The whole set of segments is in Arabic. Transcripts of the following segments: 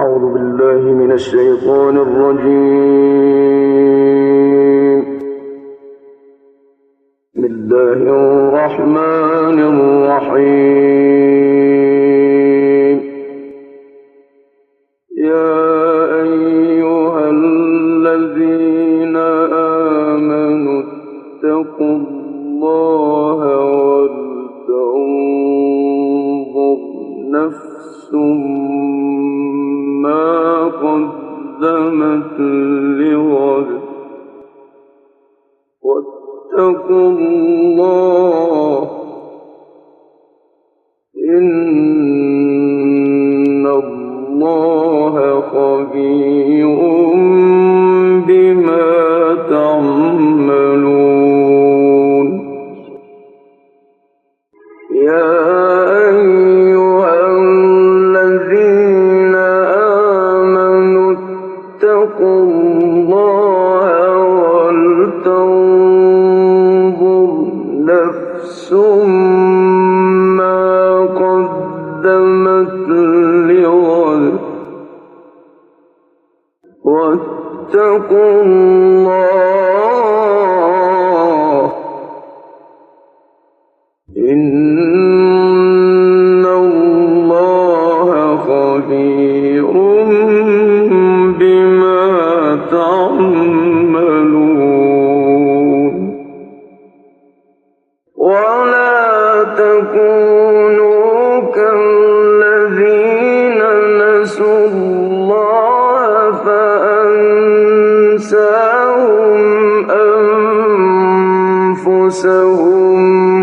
أعوذ بالله من الشيطان الرجيم. بسم الله الرحمن الرحيم. يا أيها الذين آمنوا اتقوا الله ولتنظر نفس ما قدمت لغد واتقوا الله إن الله خبير بما تعملون. يا أيها الذين آمنوا اتقوا الله ولتنظر نفس ما قدمت لغد واتقوا الله إن الله خبير بما تعملون. ولا تكونوا كالذين نسوا الله فأنساهم أنفسهم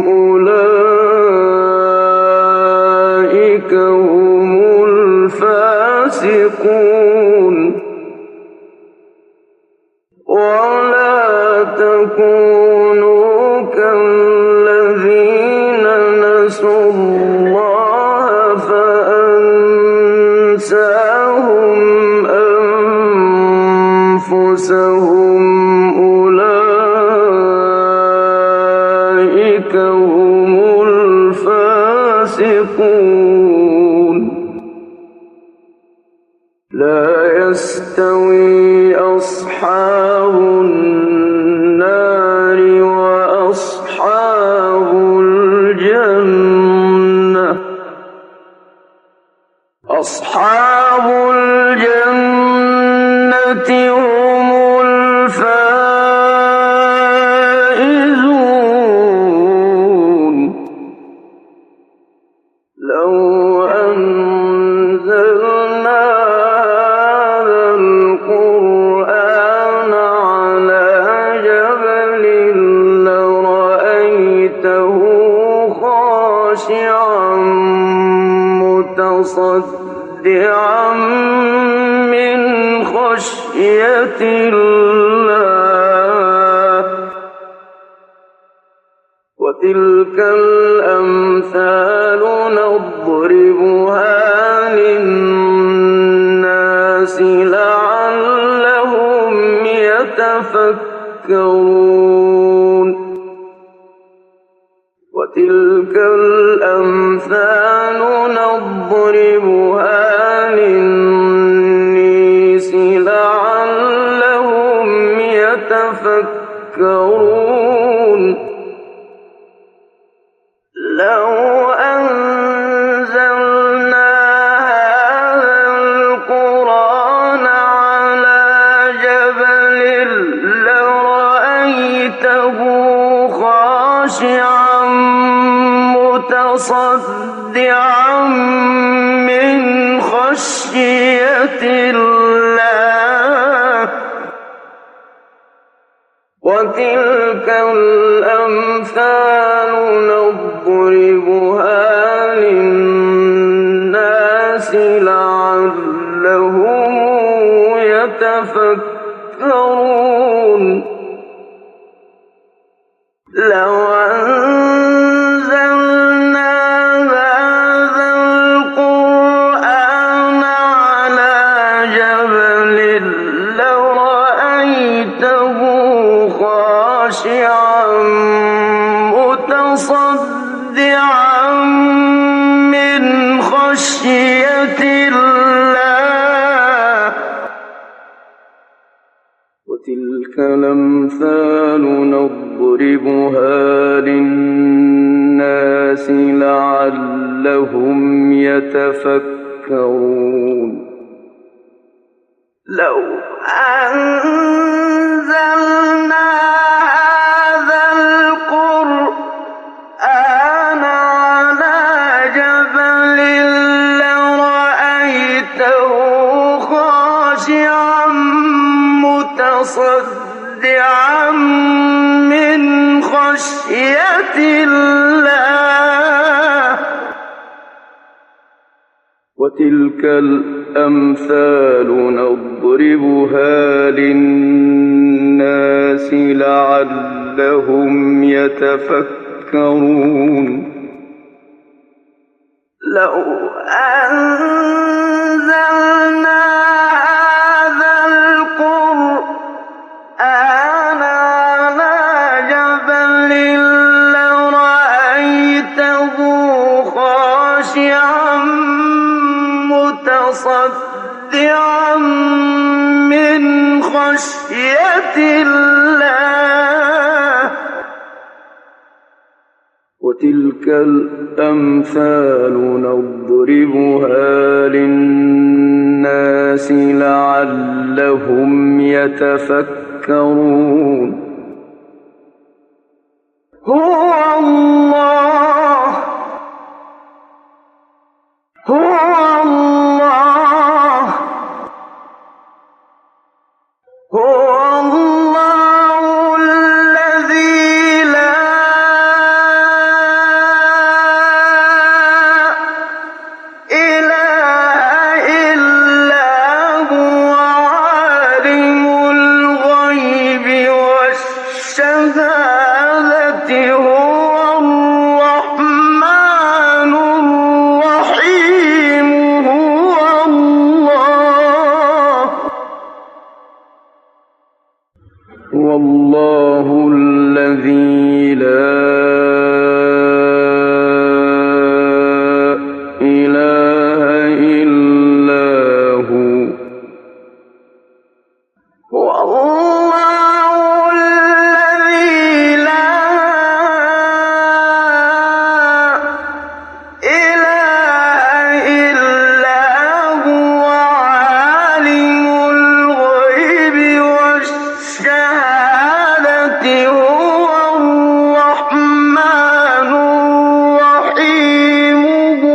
أولئك هم الفاسقون. ولا تكونوا كالذين نسوا الله فأنساهم أنفسهم أولئك هم الفاسقون. لا يستوي أصحاب النار وأصحاب الجنة. أصحاب الجنة هم الفائزون. لو أنزلنا هذا القرآن على جبل لرأيته خاشعا متصدعا من خشية الله. وتلك الأمثال نضربها للناس لعلهم يتفكرون. وتلك الأمثال نضربها للناس لعلهم يتفكرون. لو أنزلنا هذا القرآن على جبل لرأيته خاشعا متصدعا من خشية الله. وتلك الأمثال نضربها للناس لعلهم يتفكرون. لو أنزلنا هذا القرآن على جبل لرأيته خاشعا متصدعا من خشية الله. وتلك الأمثال نضربها للناس لعلهم يتفكرون لو أنزلنا هذا القرآن على جبل لرأيته خاشعا متصدعا من خشية الله وتلك الأمثال نضربها للناس لعلهم يتفكرون لو أنزلنا هذا القرآن على جبل لرأيته خاشعا متصدعا من خشية الله وتلك الأمثال نضربها للناس لعلهم يتفكرون هو الله الذي لا إله إلا هو عالم الغيب والشهادة هو الرحمن الرحيم هو الله الذي لا إله إلا هو الله الذي لا إله إلا هو عالم الغيب والشهادة هو الرحمن الرحيم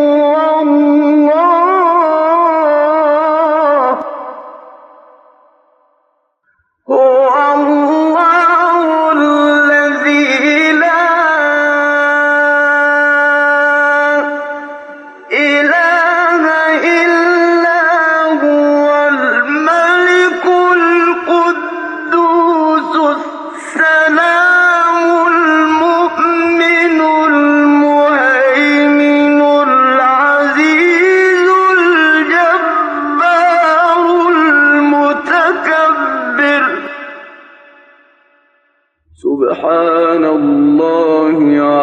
هو الله الذي لا إله إلا هو الملك القدوس السلام المؤمن المهيمن العزيز الجبار المتكبر سبحان الله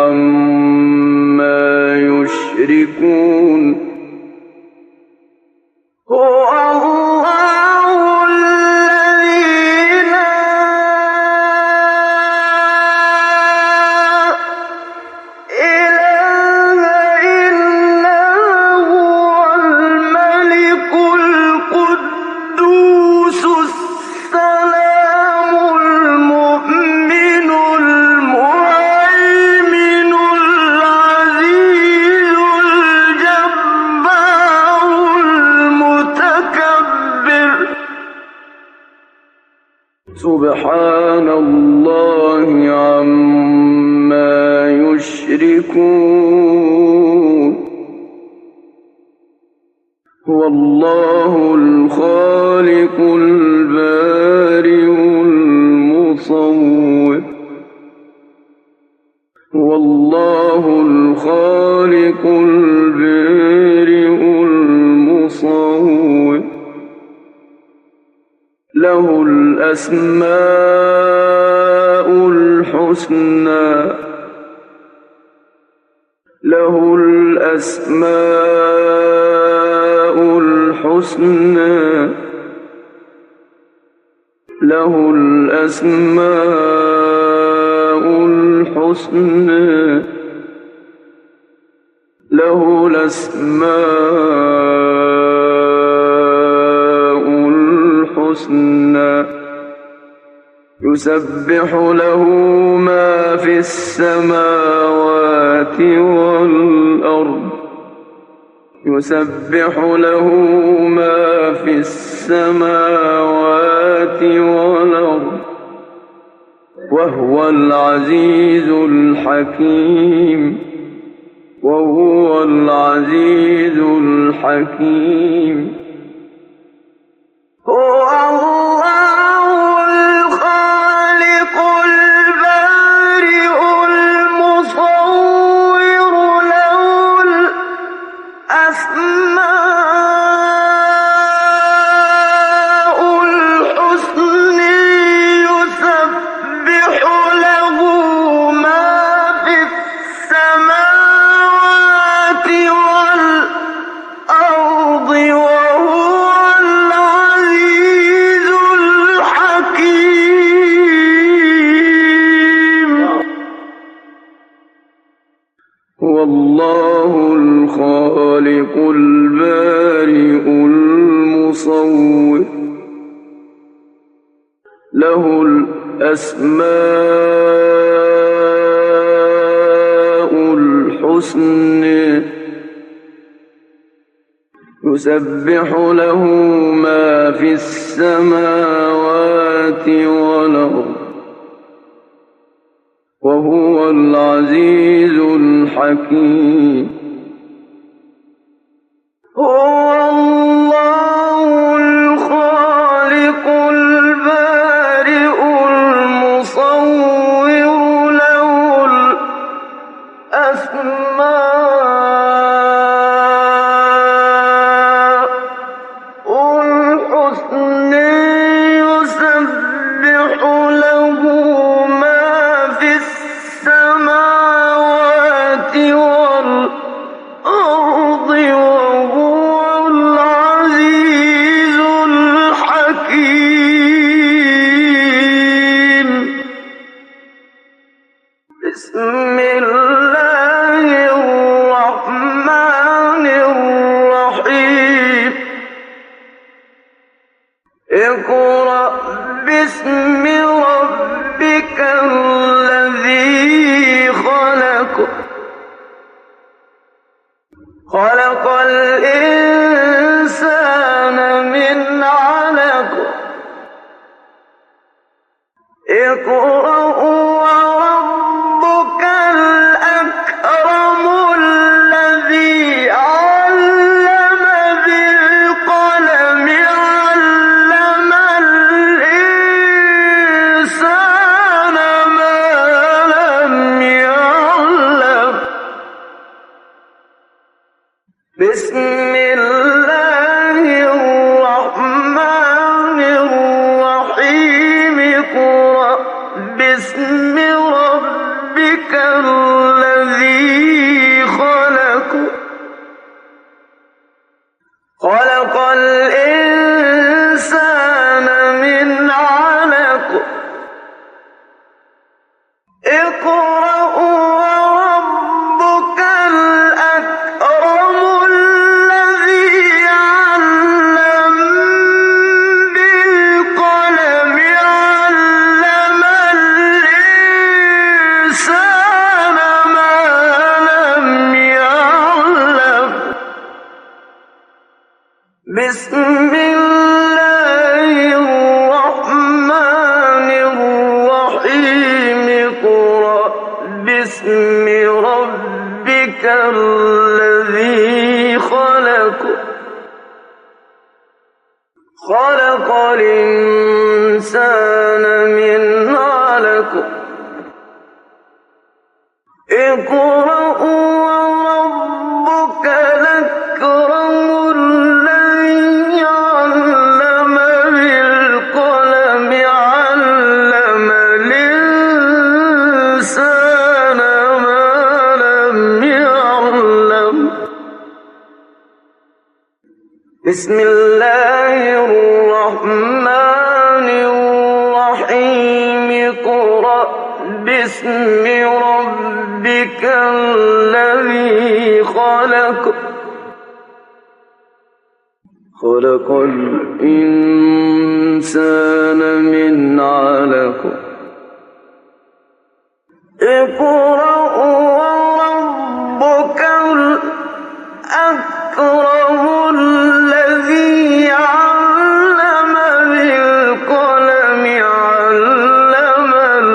عما يشركون هو الله الذي لا إله إلا هو الملك القدوس السلام المؤمن المهيمن العزيز الجبار المتكبر سبحان الله عما يشركون هو الله الخالق البارئ المصور هو الله الخالق البارئ المصور له الأسماء الحسنى له الأسماء الحسنى له الأسماء الحسنى له الأسماء الحسنى يسبح له ما في السماوات والأرض يسبح له ما في السماوات والأرض وهو العزيز الحكيم وهو العزيز الحكيم هو الله الخالق البارئ المصور له الأسماء الحسنى يسبح له ما في السماوات والأرض وهو العزيز الحكيم هو الله الخالق البارئ المصور له الأسماء الحسنى يسبح له ما في السماوات والأرض وهو العزيز الحكيم هو الله الخالق البارئ المصور له الأسماء الحسنى يسبح له ما في السماوات والأرض وهو العزيز الحكيم بسم الله الرحمن الرحيم اقرأ باسم ربك الذي خلق خلق الإنسان من علق اقرأ وربك الأكرم الذي علم بالقلم علم الإنسان ما لم يعلم بسم الله الرحمن الرحيم اقرأ باسم ربك الذي خلق خلق الإنسان من علق اقرأ وربك الأكرم الذي علم بالقلم علم الإنسان ما لم يعلم بسم الله الرحمن الرحيم اقرأ باسم ربك الذي خلق خلق الإنسان من علق اقرأ وربك الأكرم الذي علم بالقلم علم الإنسان ما لم يعلم بسم الله الرحمن الرحيم باسم ربك الذي خلق الإنسان من علق اقرأ وربك الأكرم الذي علم بالقلم علم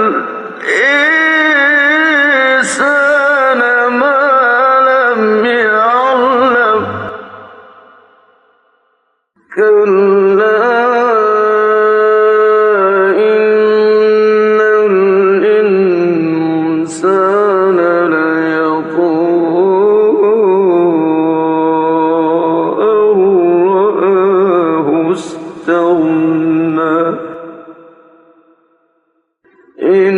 الإنسان ما لم يعلم كلا إن الإنسان ليطغى أن رآه استغنى إن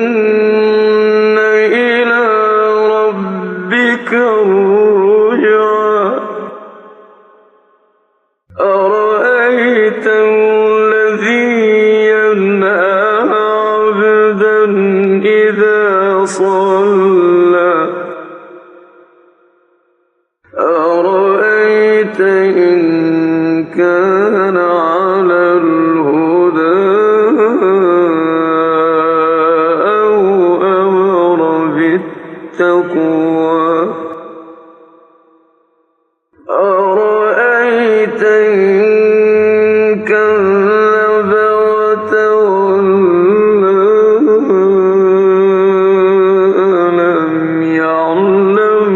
إلى ربك الرجعى أرأيت الذي ينهى عبدا إذا صلى أرأيت إن كان على الهدى أو أمر بالتقوى أرأيت إن كذب وتولى ألم يعلم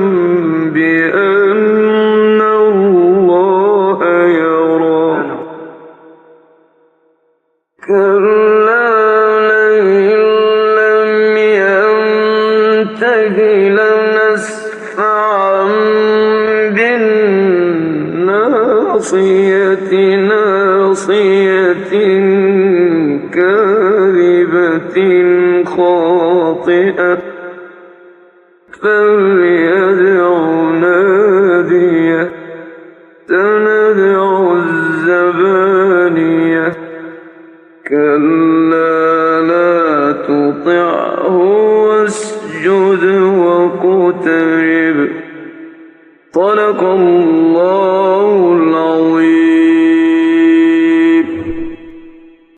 بأن الله يرى كلا لئن لم ينته لنسفعا بالناصية ناصية كاذبة خاطئة فليدع ناديه سندع الزبانية كلا لا تطعه واسجد واقترب صدق الله